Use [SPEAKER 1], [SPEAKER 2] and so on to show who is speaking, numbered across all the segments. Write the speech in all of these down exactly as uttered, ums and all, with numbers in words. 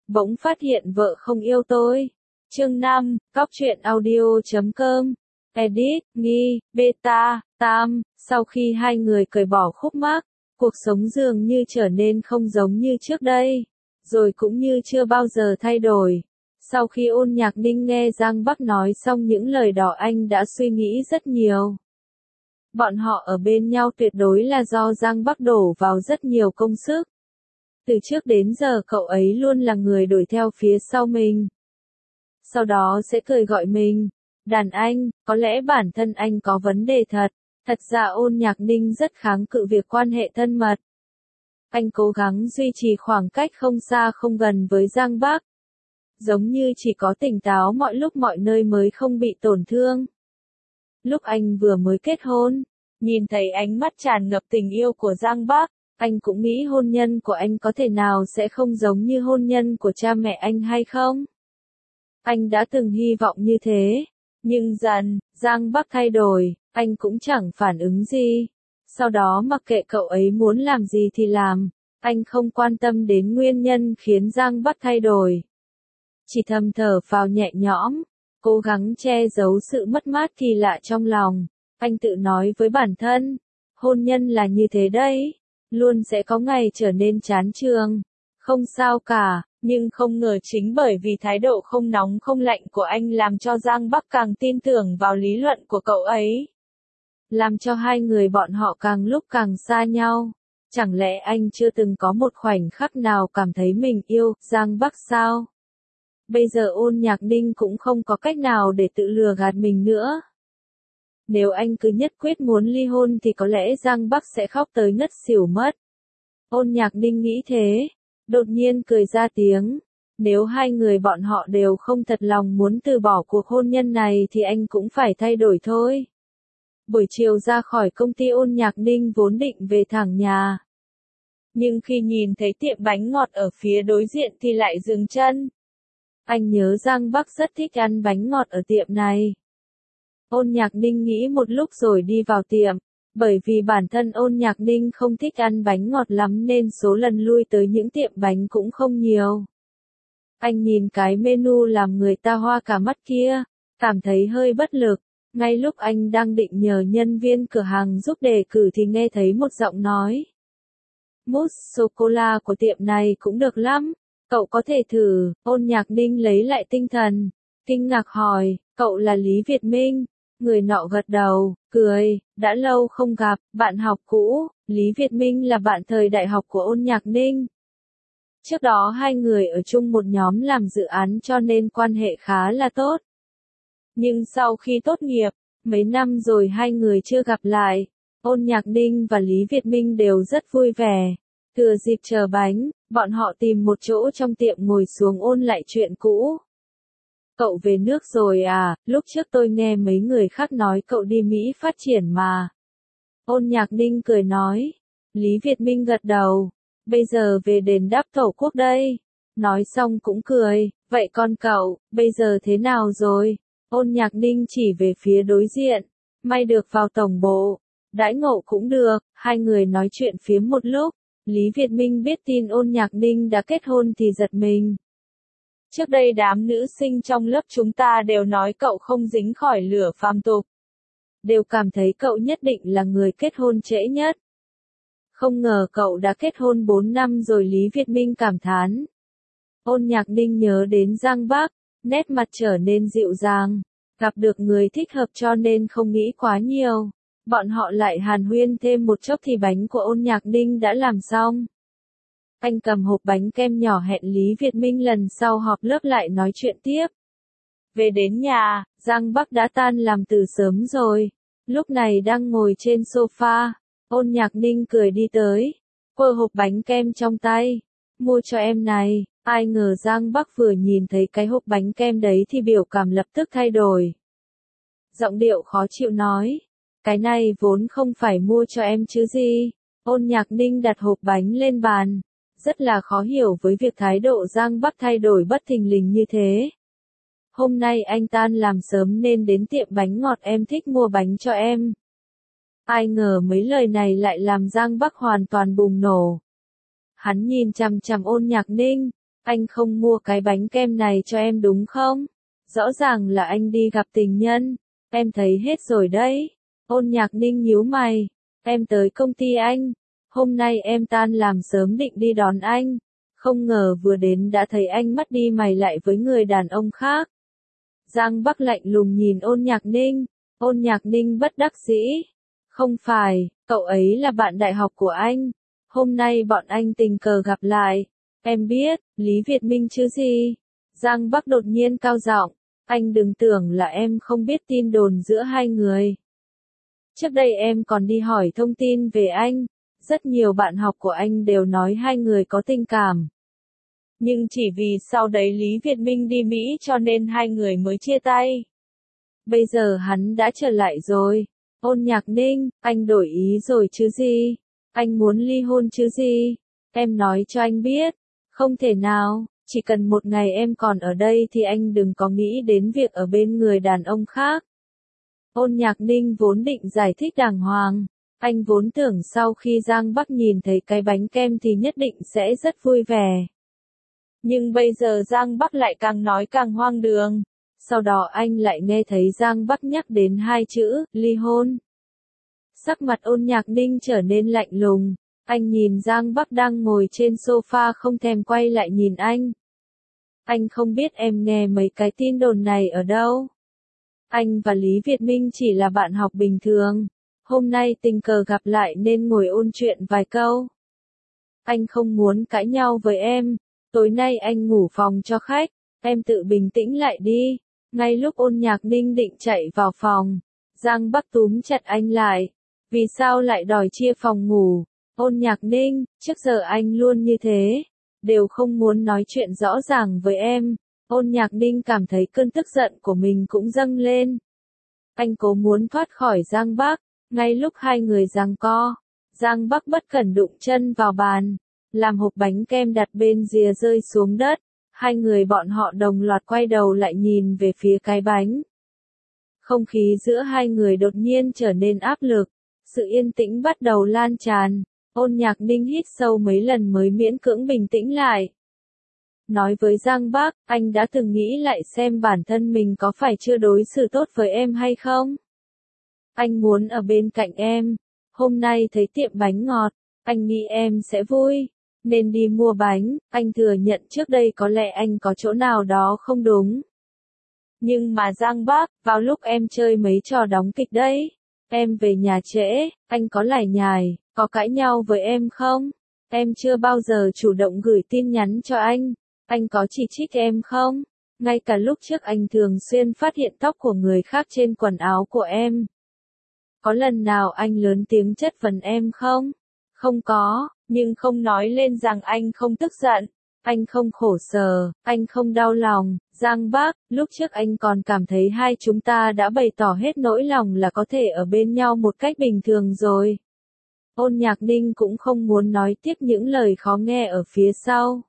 [SPEAKER 1] bỗng phát hiện vợ không yêu tôi. Chương năm, Cóc truyện audio chấm com. Edit, Nghi, Beta, Tam. Sau khi hai người cởi bỏ khúc mắc, cuộc sống dường như trở nên không giống như trước đây, rồi cũng như chưa bao giờ thay đổi. Sau khi Ôn Nhạc Ninh nghe Giang Bắc nói xong những lời đó, anh đã suy nghĩ rất nhiều. Bọn họ ở bên nhau tuyệt đối là do Giang Bắc đổ vào rất nhiều công sức. Từ trước đến giờ cậu ấy luôn là người đuổi theo phía sau mình. Sau đó sẽ cười gọi mình đàn anh, có lẽ bản thân anh có vấn đề thật. Thật ra Ôn Nhạc Ninh rất kháng cự việc quan hệ thân mật. Anh cố gắng duy trì khoảng cách không xa không gần với Giang Bắc. Giống như chỉ có tỉnh táo mọi lúc mọi nơi mới không bị tổn thương. Lúc anh vừa mới kết hôn, nhìn thấy ánh mắt tràn ngập tình yêu của Giang Bắc, anh cũng nghĩ hôn nhân của anh có thể nào sẽ không giống như hôn nhân của cha mẹ anh hay không? Anh đã từng hy vọng như thế, nhưng dần, Giang Bắc thay đổi, anh cũng chẳng phản ứng gì. Sau đó mặc kệ cậu ấy muốn làm gì thì làm, anh không quan tâm đến nguyên nhân khiến Giang Bắc thay đổi. Chỉ thầm thở phào nhẹ nhõm, cố gắng che giấu sự mất mát kỳ lạ trong lòng. Anh tự nói với bản thân, hôn nhân là như thế đấy, luôn sẽ có ngày trở nên chán chường. Không sao cả, nhưng không ngờ chính bởi vì thái độ không nóng không lạnh của anh làm cho Giang Bắc càng tin tưởng vào lý luận của cậu ấy. Làm cho hai người bọn họ càng lúc càng xa nhau. Chẳng lẽ anh chưa từng có một khoảnh khắc nào cảm thấy mình yêu Giang Bắc sao? Bây giờ Ôn Nhạc Ninh cũng không có cách nào để tự lừa gạt mình nữa. Nếu anh cứ nhất quyết muốn ly hôn thì có lẽ Giang Bắc sẽ khóc tới ngất xỉu mất. Ôn Nhạc Ninh nghĩ thế, đột nhiên cười ra tiếng. Nếu hai người bọn họ đều không thật lòng muốn từ bỏ cuộc hôn nhân này thì anh cũng phải thay đổi thôi. Buổi chiều ra khỏi công ty, Ôn Nhạc Ninh vốn định về thẳng nhà. Nhưng khi nhìn thấy tiệm bánh ngọt ở phía đối diện thì lại dừng chân. Anh nhớ Giang Bắc rất thích ăn bánh ngọt ở tiệm này. Ôn Nhạc Ninh nghĩ một lúc rồi đi vào tiệm, bởi vì bản thân Ôn Nhạc Ninh không thích ăn bánh ngọt lắm nên số lần lui tới những tiệm bánh cũng không nhiều. Anh nhìn cái menu làm người ta hoa cả mắt kia, cảm thấy hơi bất lực. Ngay lúc anh đang định nhờ nhân viên cửa hàng giúp đề cử thì nghe thấy một giọng nói. Mousse sô-cô-la của tiệm này cũng được lắm, cậu có thể thử. Ôn Nhạc Ninh lấy lại tinh thần, kinh ngạc hỏi, cậu là Lý Việt Minh? Người nọ gật đầu, cười, đã lâu không gặp, bạn học cũ. Lý Việt Minh là bạn thời đại học của Ôn Nhạc Ninh. Trước đó hai người ở chung một nhóm làm dự án cho nên quan hệ khá là tốt. Nhưng sau khi tốt nghiệp, mấy năm rồi hai người chưa gặp lại. Ôn Nhạc Ninh và Lý Việt Minh đều rất vui vẻ. Thừa dịp chờ bánh, bọn họ tìm một chỗ trong tiệm ngồi xuống ôn lại chuyện cũ. Cậu về nước rồi à, lúc trước tôi nghe mấy người khác nói cậu đi Mỹ phát triển mà. Ôn Nhạc Ninh cười nói. Lý Việt Minh gật đầu. Bây giờ về đền đáp Tổ quốc đây. Nói xong cũng cười, vậy con cậu, bây giờ thế nào rồi? Ôn Nhạc Ninh chỉ về phía đối diện. May được vào tổng bộ. Đãi ngộ cũng được, hai người nói chuyện phiếm một lúc. Lý Việt Minh biết tin Ôn Nhạc Ninh đã kết hôn thì giật mình. Trước đây đám nữ sinh trong lớp chúng ta đều nói cậu không dính khỏi lửa phàm tục. Đều cảm thấy cậu nhất định là người kết hôn trễ nhất. Không ngờ cậu đã kết hôn bốn năm rồi, Lý Việt Minh cảm thán. Ôn Nhạc Ninh nhớ đến Giang Bắc, nét mặt trở nên dịu dàng. Gặp được người thích hợp cho nên không nghĩ quá nhiều. Bọn họ lại hàn huyên thêm một chốc thì bánh của Ôn Nhạc Ninh đã làm xong. Anh cầm hộp bánh kem nhỏ hẹn Lý Việt Minh lần sau họp lớp lại nói chuyện tiếp. Về đến nhà, Giang Bắc đã tan làm từ sớm rồi. Lúc này đang ngồi trên sofa. Ôn Nhạc Ninh cười đi tới, quơ hộp bánh kem trong tay. Mua cho em này. Ai ngờ Giang Bắc vừa nhìn thấy cái hộp bánh kem đấy thì biểu cảm lập tức thay đổi. Giọng điệu khó chịu nói. Cái này vốn không phải mua cho em chứ gì. Ôn Nhạc Ninh đặt hộp bánh lên bàn. Rất là khó hiểu với việc thái độ Giang Bắc thay đổi bất thình lình như thế. Hôm nay anh tan làm sớm nên đến tiệm bánh ngọt em thích mua bánh cho em. Ai ngờ mấy lời này lại làm Giang Bắc hoàn toàn bùng nổ. Hắn nhìn chằm chằm Ôn Nhạc Ninh, Anh không mua cái bánh kem này cho em đúng không? Rõ ràng là anh đi gặp tình nhân, em thấy hết rồi đấy. Ôn Nhạc Ninh nhíu mày, em tới công ty anh, hôm nay em tan làm sớm định đi đón anh, không ngờ vừa đến đã thấy anh mắt đi mày lại với người đàn ông khác. Giang Bắc lạnh lùng nhìn Ôn Nhạc Ninh, Ôn Nhạc Ninh bất đắc dĩ, không phải, cậu ấy là bạn đại học của anh, hôm nay bọn anh tình cờ gặp lại, em biết, Lý Việt Minh chứ gì? Giang Bắc đột nhiên cao giọng, anh đừng tưởng là em không biết tin đồn giữa hai người. Trước đây em còn đi hỏi thông tin về anh, rất nhiều bạn học của anh đều nói hai người có tình cảm. Nhưng chỉ vì sau đấy Lý Việt Minh đi Mỹ cho nên hai người mới chia tay. Bây giờ hắn đã trở lại rồi. Ôn Nhạc Ninh, anh đổi ý rồi chứ gì? Anh muốn ly hôn chứ gì? Em nói cho anh biết. Không thể nào, chỉ cần một ngày em còn ở đây thì anh đừng có nghĩ đến việc ở bên người đàn ông khác. Ôn Nhạc Ninh vốn định giải thích đàng hoàng. Anh vốn tưởng sau khi Giang Bắc nhìn thấy cái bánh kem thì nhất định sẽ rất vui vẻ. Nhưng bây giờ Giang Bắc lại càng nói càng hoang đường. Sau đó anh lại nghe thấy Giang Bắc nhắc đến hai chữ, ly hôn. Sắc mặt Ôn Nhạc Ninh trở nên lạnh lùng. Anh nhìn Giang Bắc đang ngồi trên sofa không thèm quay lại nhìn anh. Anh không biết em nghe mấy cái tin đồn này ở đâu. Anh và Lý Việt Minh chỉ là bạn học bình thường. Hôm nay tình cờ gặp lại nên ngồi ôn chuyện vài câu. Anh không muốn cãi nhau với em. Tối nay anh ngủ phòng cho khách. Em tự bình tĩnh lại đi. Ngay lúc Ôn Nhạc Ninh định chạy vào phòng, Giang Bắc túm chặt anh lại. Vì sao lại đòi chia phòng ngủ? Ôn Nhạc Ninh, trước giờ anh luôn như thế. Đều không muốn nói chuyện rõ ràng với em. Ôn Nhạc Ninh cảm thấy cơn tức giận của mình cũng dâng lên. Anh cố muốn thoát khỏi Giang Bắc. Ngay lúc hai người giằng co, Giang Bắc bất cẩn đụng chân vào bàn, làm hộp bánh kem đặt bên rìa rơi xuống đất. Hai người bọn họ đồng loạt quay đầu lại nhìn về phía cái bánh. Không khí giữa hai người đột nhiên trở nên áp lực. Sự yên tĩnh bắt đầu lan tràn. Ôn Nhạc Ninh hít sâu mấy lần mới miễn cưỡng bình tĩnh lại. Nói với Giang Bắc, anh đã từng nghĩ lại xem bản thân mình có phải chưa đối xử tốt với em hay không? Anh muốn ở bên cạnh em. Hôm nay thấy tiệm bánh ngọt, anh nghĩ em sẽ vui. Nên đi mua bánh, anh thừa nhận trước đây có lẽ anh có chỗ nào đó không đúng. Nhưng mà Giang Bắc, vào lúc em chơi mấy trò đóng kịch đấy, em về nhà trễ, anh có lải nhải, có cãi nhau với em không? Em chưa bao giờ chủ động gửi tin nhắn cho anh, anh có chỉ trích em không? Ngay cả lúc trước anh thường xuyên phát hiện tóc của người khác trên quần áo của em. Có lần nào anh lớn tiếng chất vấn em không? Không có, nhưng không nói lên rằng anh không tức giận, anh không khổ sở, anh không đau lòng. Giang Bắc, lúc trước anh còn cảm thấy hai chúng ta đã bày tỏ hết nỗi lòng là có thể ở bên nhau một cách bình thường rồi. Ôn Nhạc Ninh cũng không muốn nói tiếp những lời khó nghe ở phía sau.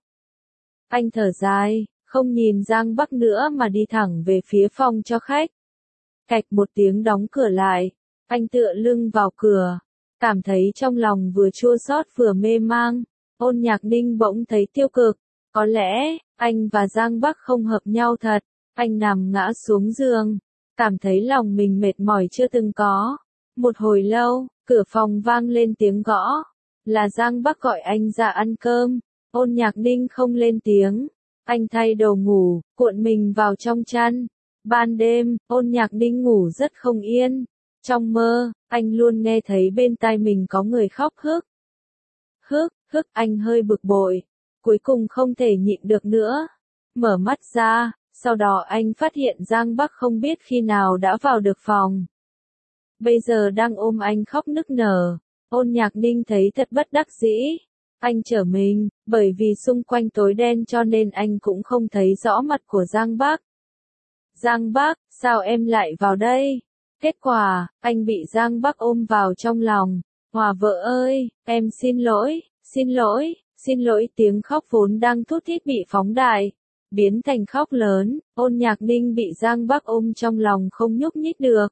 [SPEAKER 1] Anh thở dài, không nhìn Giang Bắc nữa mà đi thẳng về phía phòng cho khách. Cạch một tiếng đóng cửa lại, anh tựa lưng vào cửa. Cảm thấy trong lòng vừa chua xót vừa mê mang, Ôn Nhạc Ninh bỗng thấy tiêu cực. Có lẽ, anh và Giang Bắc không hợp nhau thật. Anh nằm ngã xuống giường, cảm thấy lòng mình mệt mỏi chưa từng có. Một hồi lâu, cửa phòng vang lên tiếng gõ. Là Giang Bắc gọi anh ra ăn cơm. Ôn Nhạc Ninh không lên tiếng. Anh thay đồ ngủ, cuộn mình vào trong chăn. Ban đêm, Ôn Nhạc Ninh ngủ rất không yên. Trong mơ, anh luôn nghe thấy bên tai mình có người khóc hức. Hức, hức, anh hơi bực bội. Cuối cùng không thể nhịn được nữa. Mở mắt ra, sau đó anh phát hiện Giang Bắc không biết khi nào đã vào được phòng. Bây giờ đang ôm anh khóc nức nở. Ôn Nhạc Ninh thấy thật bất đắc dĩ. Anh trở mình, bởi vì xung quanh tối đen cho nên anh cũng không thấy rõ mặt của Giang Bắc. Giang Bắc, sao em lại vào đây? Kết quả, anh bị Giang Bắc ôm vào trong lòng. Hòa vợ ơi, em xin lỗi, xin lỗi, xin lỗi. Tiếng khóc vốn đang thút thít bị phóng đại, biến thành khóc lớn. Ôn Nhạc Ninh bị Giang Bắc ôm trong lòng không nhúc nhích được.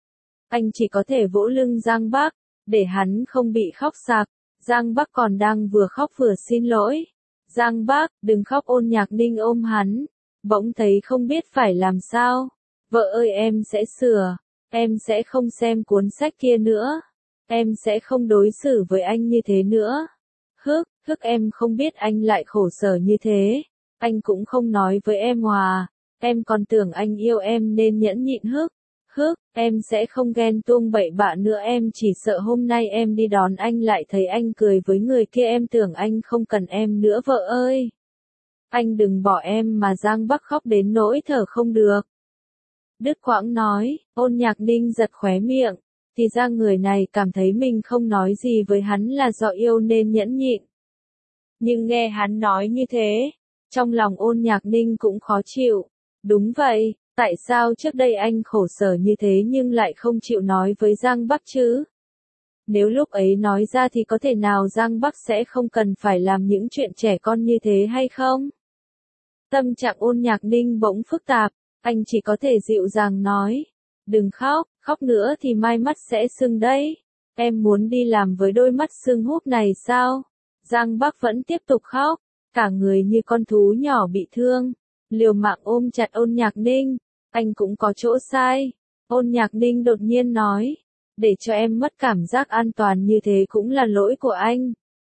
[SPEAKER 1] Anh chỉ có thể vỗ lưng Giang Bắc, để hắn không bị khóc sặc. Giang Bắc còn đang vừa khóc vừa xin lỗi. Giang Bắc, đừng khóc. Ôn Nhạc Ninh ôm hắn, bỗng thấy không biết phải làm sao. Vợ ơi, em sẽ sửa, em sẽ không xem cuốn sách kia nữa, em sẽ không đối xử với anh như thế nữa. Hức, hức em không biết anh lại khổ sở như thế, anh cũng không nói với em Hòa, em còn tưởng anh yêu em nên nhẫn nhịn. Hức, hức, em sẽ không ghen tuông bậy bạ nữa, em chỉ sợ hôm nay em đi đón anh lại thấy anh cười với người kia, em tưởng anh không cần em nữa. Vợ ơi, anh đừng bỏ em mà. Giang Bắc khóc đến nỗi thở không được. Đứt quãng nói, Ôn Nhạc Ninh giật khóe miệng, thì ra người này cảm thấy mình không nói gì với hắn là do yêu nên nhẫn nhịn. Nhưng nghe hắn nói như thế, trong lòng Ôn Nhạc Ninh cũng khó chịu. Đúng vậy, tại sao trước đây anh khổ sở như thế nhưng lại không chịu nói với Giang Bắc chứ? Nếu lúc ấy nói ra thì có thể nào Giang Bắc sẽ không cần phải làm những chuyện trẻ con như thế hay không? Tâm trạng Ôn Nhạc Ninh bỗng phức tạp, anh chỉ có thể dịu dàng nói, đừng khóc, khóc nữa thì mai mắt sẽ sưng đấy. Em muốn đi làm với đôi mắt sưng húp này sao? Giang Bắc vẫn tiếp tục khóc, cả người như con thú nhỏ bị thương, liều mạng ôm chặt Ôn Nhạc Ninh. Anh cũng có chỗ sai. Ôn Nhạc Ninh đột nhiên nói, để cho em mất cảm giác an toàn như thế cũng là lỗi của anh.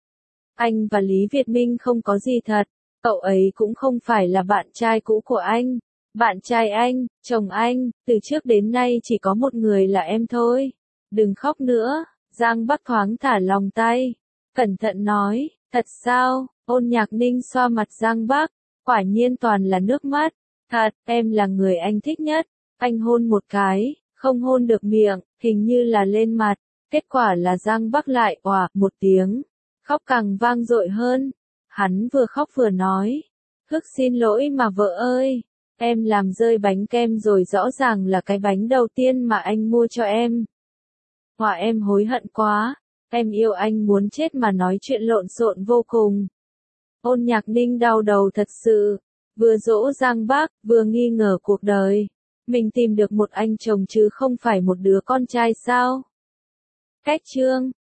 [SPEAKER 1] Anh và Lý Việt Minh không có gì thật, cậu ấy cũng không phải là bạn trai cũ của anh. Bạn trai anh, chồng anh, từ trước đến nay chỉ có một người là em thôi. Đừng khóc nữa. Giang Bắc thoáng thả lòng tay, cẩn thận nói, thật sao? Ôn Nhạc Ninh xoa mặt Giang Bắc, quả nhiên toàn là nước mắt. Thật, em là người anh thích nhất. Anh hôn một cái, không hôn được miệng, hình như là lên mặt. Kết quả là Giang Bắc lại òa một tiếng, khóc càng vang dội hơn. Hắn vừa khóc vừa nói, Hức xin lỗi mà vợ ơi. Em làm rơi bánh kem rồi, rõ ràng là cái bánh đầu tiên mà anh mua cho em. Hòa em hối hận quá, em yêu anh muốn chết mà nói chuyện lộn xộn vô cùng. Ôn Nhạc Ninh đau đầu thật sự, vừa dỗ Giang Bắc, vừa nghi ngờ cuộc đời. Mình tìm được một anh chồng chứ không phải một đứa con trai sao? Cách chương